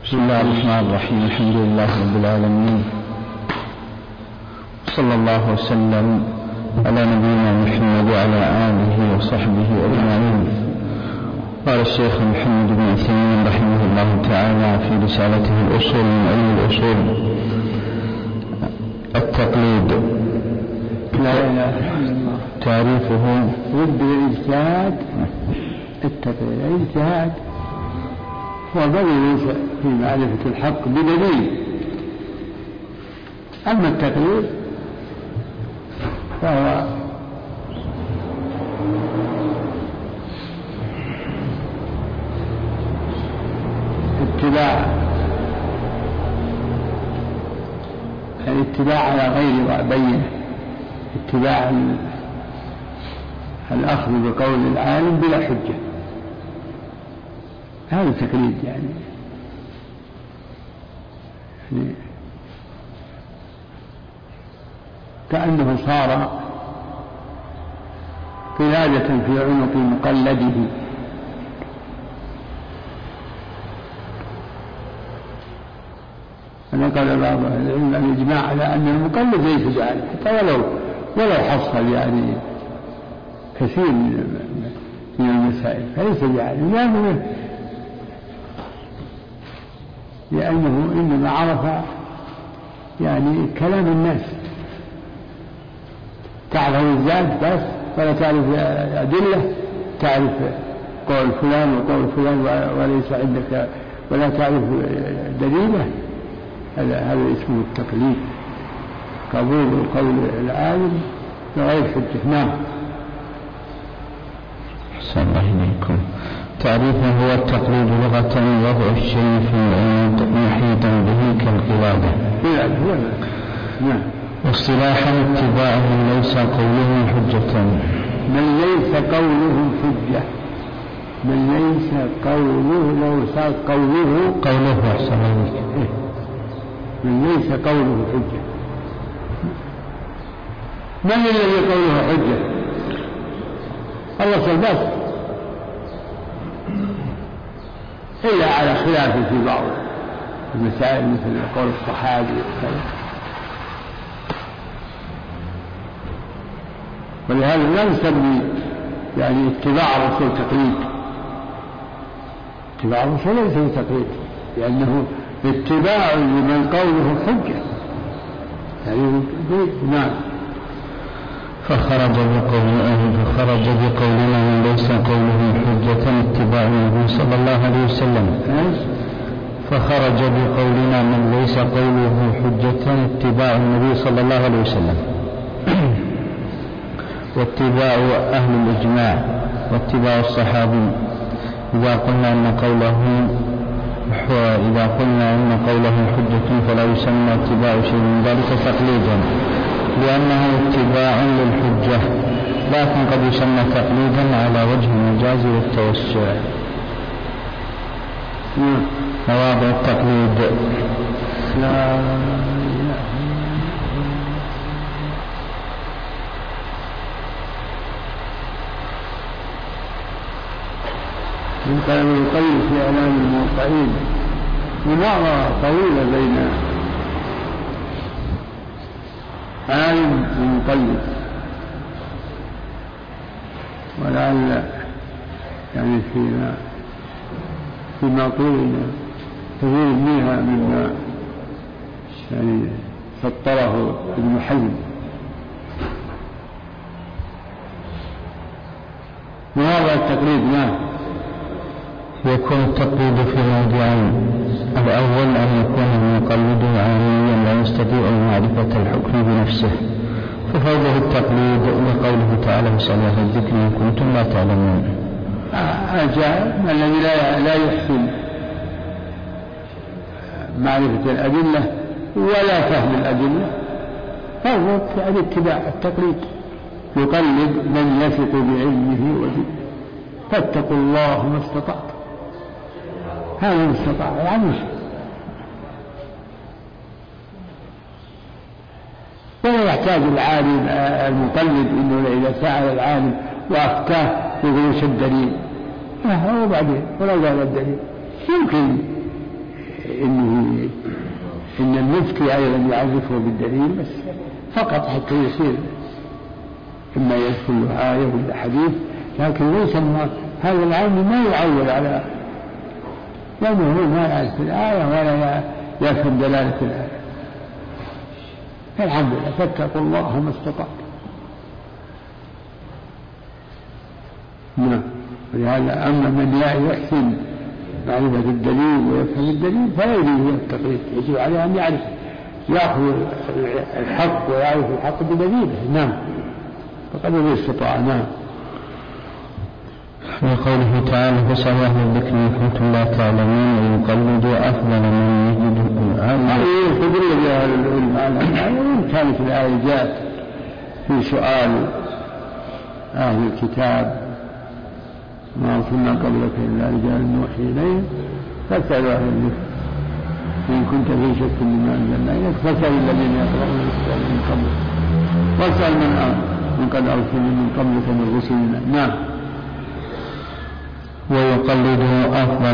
بسم الله الرحمن الرحيم. الحمد لله رب العالمين، صلى الله وسلم على نبينا محمد وعلى آله وصحبه أجمعين. قال الشيخ محمد بن عثيمين رحمه الله تعالى في رسالته الأصول من علم الأصول: التقليد لا إله إلا الله. تعريفه ضد الاجتهاد. التقليد الاجتهاد هو بذل في معرفة الحق بدليل، أما التقليد فهو الاتباع على غير بينة، اتباع الأخذ بقول العالم بلا حجة، هذا تقليد يعني كأنه صار قلادة في عنق مقلده. فنقل بعض أهل العلم الإجماع على أن المقلد ليس بعالم، حتى ولو حصل يعني كثير من المسائل فليس بعالم، لأنه إنما عرف يعني كلام الناس، تعرف الذات بس ولا تعرف أدلة، تعرف قول فلان وقول فلان وليس عندك ولا تعرف دليله، هذا اسمه التقليد، قبول قول العالم بغير حجة. نعم. أحسن الله إليكم. تعريفه هو التقليد لغة وضع الشيء في العود محيطا به كالقلادة. نعم. واصطلاحا اتباع من ليس قوله حجة. من ليس قوله حجة، من ليس قوله لو صار قوله أحسن الله. من ليس قوله حجة. من الذي قوله حجة؟ الله سبحانه، إلا على خلاف في بعض المسائل مثل قول الصحابي وكذا، ولهذا لا نسمي يعني اتباع الرسول تقليد. اتباع الرسول ليس تقليد، لأنه اتباع لمن قوله حجة يعني. نعم. فخرج بقولنا من ليس قوله حجة اتباع النبي صلى الله عليه وسلم. فخرج بقولنا من ليس قوله حجة اتباع النبي صلى الله عليه وسلم، واتباع أهل الإجماع، واتباع الصحابي. إذا قلنا أن قوله حجة فلا يسمى اتباع شيء من ذلك تقليدا، لأنه اتباع للحجة، لكن قد يسمى تقليدا على وجه المجاز والتوسع. مواضع التقليد: من كلام القيم في إعلام الموقعين مناظرة طويلة بين عالم ومقلد، ولعل يعني فيما طولنا كثير منها مما يعني سطره ابن حزم. مواضع التقليد يكون التقليد في موضعين: الأول أن يكون المقلد عالميا لا يستطيع معرفة الحكم بنفسه، ففوضه التقليد لقوله تعالى: فاسألوا أهل الذكر إن كنتم لا تعلمون. الذي لا يحسن معرفة الأدلة ولا فهم الأدلة فهو الاتباع التقليد، يقلد من يثق بعلمه ودينه. فاتقوا الله ما استطعت، هذا ما استطاع يعني. ولا يحتاج العالم المقلد انه اذا سأل العالم وافتاه يقول الدليل، وبعدين ولو قال الدليل يمكن المفتي أيضا يعرفه بالدليل بس فقط حتى يصير إما يذكر له آية ولا حديث، لكن ليس هذا العام ما يعول على، لأنه هو ما يعرف الآية ولا يفهم دلالة الآية. الحمد لله، فاتقوا الله ما استطعتم. نعم. ولهذا أما من يحسن معرفة الدليل ويفهم الدليل فلا يريد التقليد، يجب عليه أن يعرف، يأخذ الحق ويعرف الحق بدليله. نعم. فقد استطاع. نعم. وقوله تعالى فاسأل أهل الذكر إن كنتم لا تعلمون ويقلدوا أفضل من يجده الآن. يستدل بها العلم على وإن كانت الآية جاءت في سؤال أهل الكتاب ما أرسلنا قبلك إلا رجال نوحي إليهم فاسألوا أهل الذكر إن كنت في شك مما أنزلنا إليك فاسأل الذين يقرؤون الكتاب من قبلك واسأل من قد أرسلنا من قبلك من رسلنا. نعم. ويقلد أفضل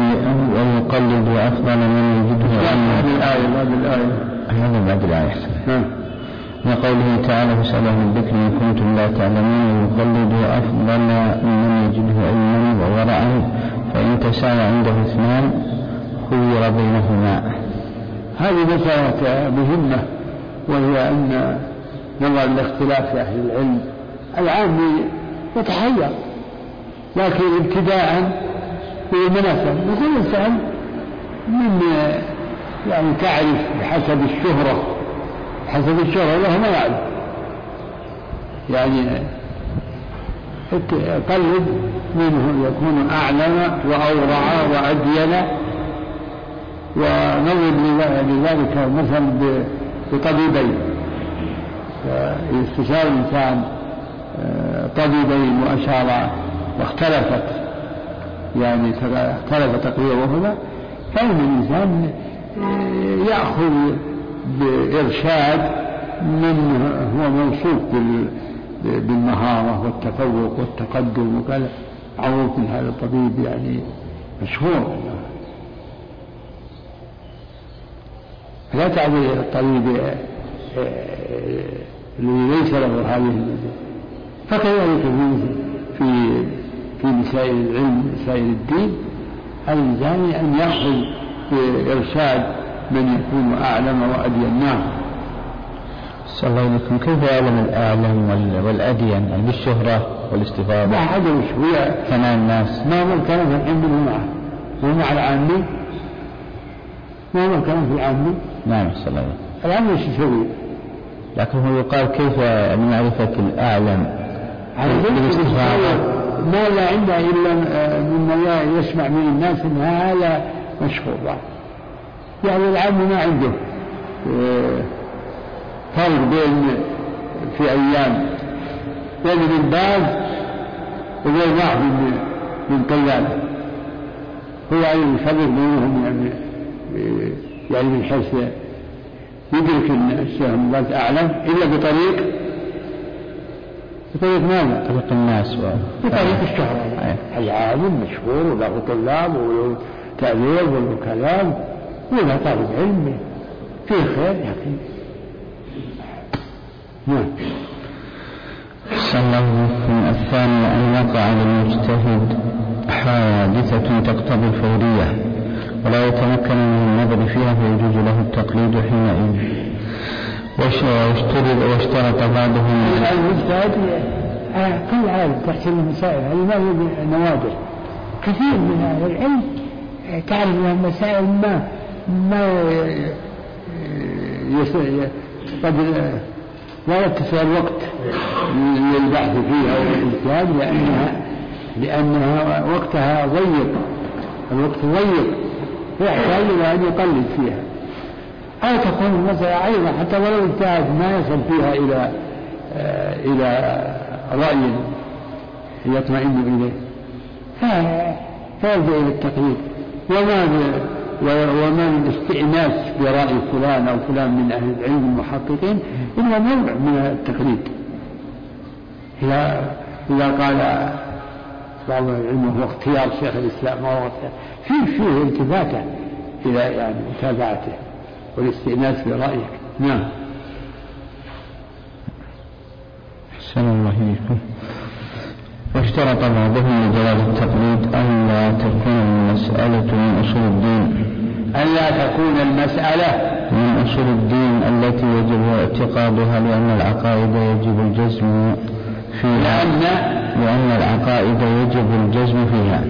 من يجده هذه الآية بعد الآية. وقوله تعالى فاسأل أهل الذكر إن كنتم لا تعلمون ويقلد أفضل من يجده علما وورعا فإن تساوى عنده اثنان خير بينهما. هذه مسألة مهمة، وهي أن نظر الاختلاف في أهل العلم العام يتحير، لكن ابتداء بالمناسبة يقول الإنسان من يعني تعرف بحسب الشهرة له ما يعرف، يعني قلد منه يكون أعلم وأورع وأدين، ونظر لذلك مثلا بطبيبين، استشار الإنسان طبيبين وأشار واختلف تقريرهما، كان الإنسان يأخذ بإرشاد من هو موصوف بالمهارة والتفوق والتقدم، وقال عروف من هذا الطبيب يعني مشهور. لا تعبير الطبيب الذي ليس له هذه. فكذلك في مسائل العلم مسائل الدين الإنسان أن يأخذ بإرشاد من يكون أعلم وأدين. نعم. صلى الله عليكم. كيف يعلم الأعلم والأدين يعني بالشهرة والاستفاضة؟ لا هذا مش هو ثناء الناس، ما هو الكلام في العلم مع العامي، ما هو الكلام في العامي. نعم. صلى الله عليه وسلم. العامي ايش يسوي؟ لكن هو يقال كيف معرفة الأعلم بالاستفاضة ما لا عنده إلا مما يسمع من الناس إن هذا مشهور، يعني العام ما عنده فرق بين في أيام بين من باز وبين واحد من طلابه، هو يعني يفرق بينهم يعني من حيث يدرك أن الشيخ من باز أعلم إلا بطريق ماذا؟ طريق الناس بطريق الشهرة. العالم مشهور وله طلاب وله تأليف وله كلام وله طالب علم فيه خير، لكن نعم. الثاني أن يقع للمجتهد حادثة تقتضي الفورية ولا يتمكن من النظر فيها فيجوز له التقليد حينئذ. واشترط بعضهم المجتهد كل عالم تحسن المسائل، هذه ما هي نوادر. كثير من أهل العلم تعرف أنها مسائل ما قد لا يتسع الوقت للبحث فيها والاجتهاد لأنها وقتها ضيق، الوقت ضيق يحتاج إلى أن يقلد فيها، أو تكون المسألة عينة حتى ولو اجتهد ما يصل فيها إلى رأي يطمئن إليه فيرجع إلى التقليد. وما من استئناس برأي فلان أو فلان من أهل العلم المحققين إلا نوع من التقليد. إذا قال بعض العلم هو اختيار شيخ الإسلام، ما هو فيه التفاتة إلى يعني متابعته، والاستئناس برأيك. نعم. أحسن الله إليكم. واشترط بعضهم لجواز التقليد أن لا تكون المسألة من أصول الدين، أن لا تكون المسألة من أصول الدين التي يجب اعتقادها، لأن العقائد يجب الجزم فيها، لأن العقائد يجب الجزم فيها،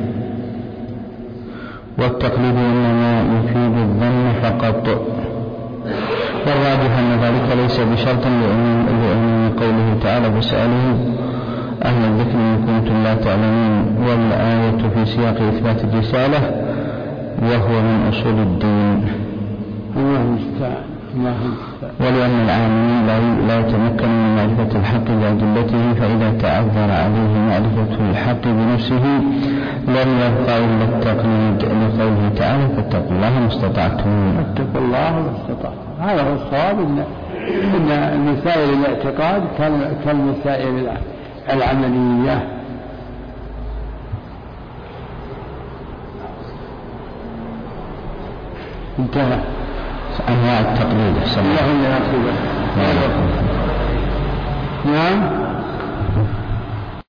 والتقليد إنما يفيد الظن فقط. والراجح أن ذلك ليس بشرط، لأن قوله تعالى فاسألوا أهل الذكر إن كنتم لا تعلمون، والآية في سياق إثبات الرسالة وهو من أصول الدين. ولأن العالم لا يتمكن من معرفة الحق بأدلته، فإذا تعذر عليه معرفة الحق بنفسه لم يبقى إلا التقليد، لقوله تعالى فاتقوا الله ما استطعتم. فاتقوا الله ما استطعتم. هذا هو الصواب، إن المسائل الاعتقاد كالمسائل العملية. انتهى أنواع التقليد. الله ينصره. نعم.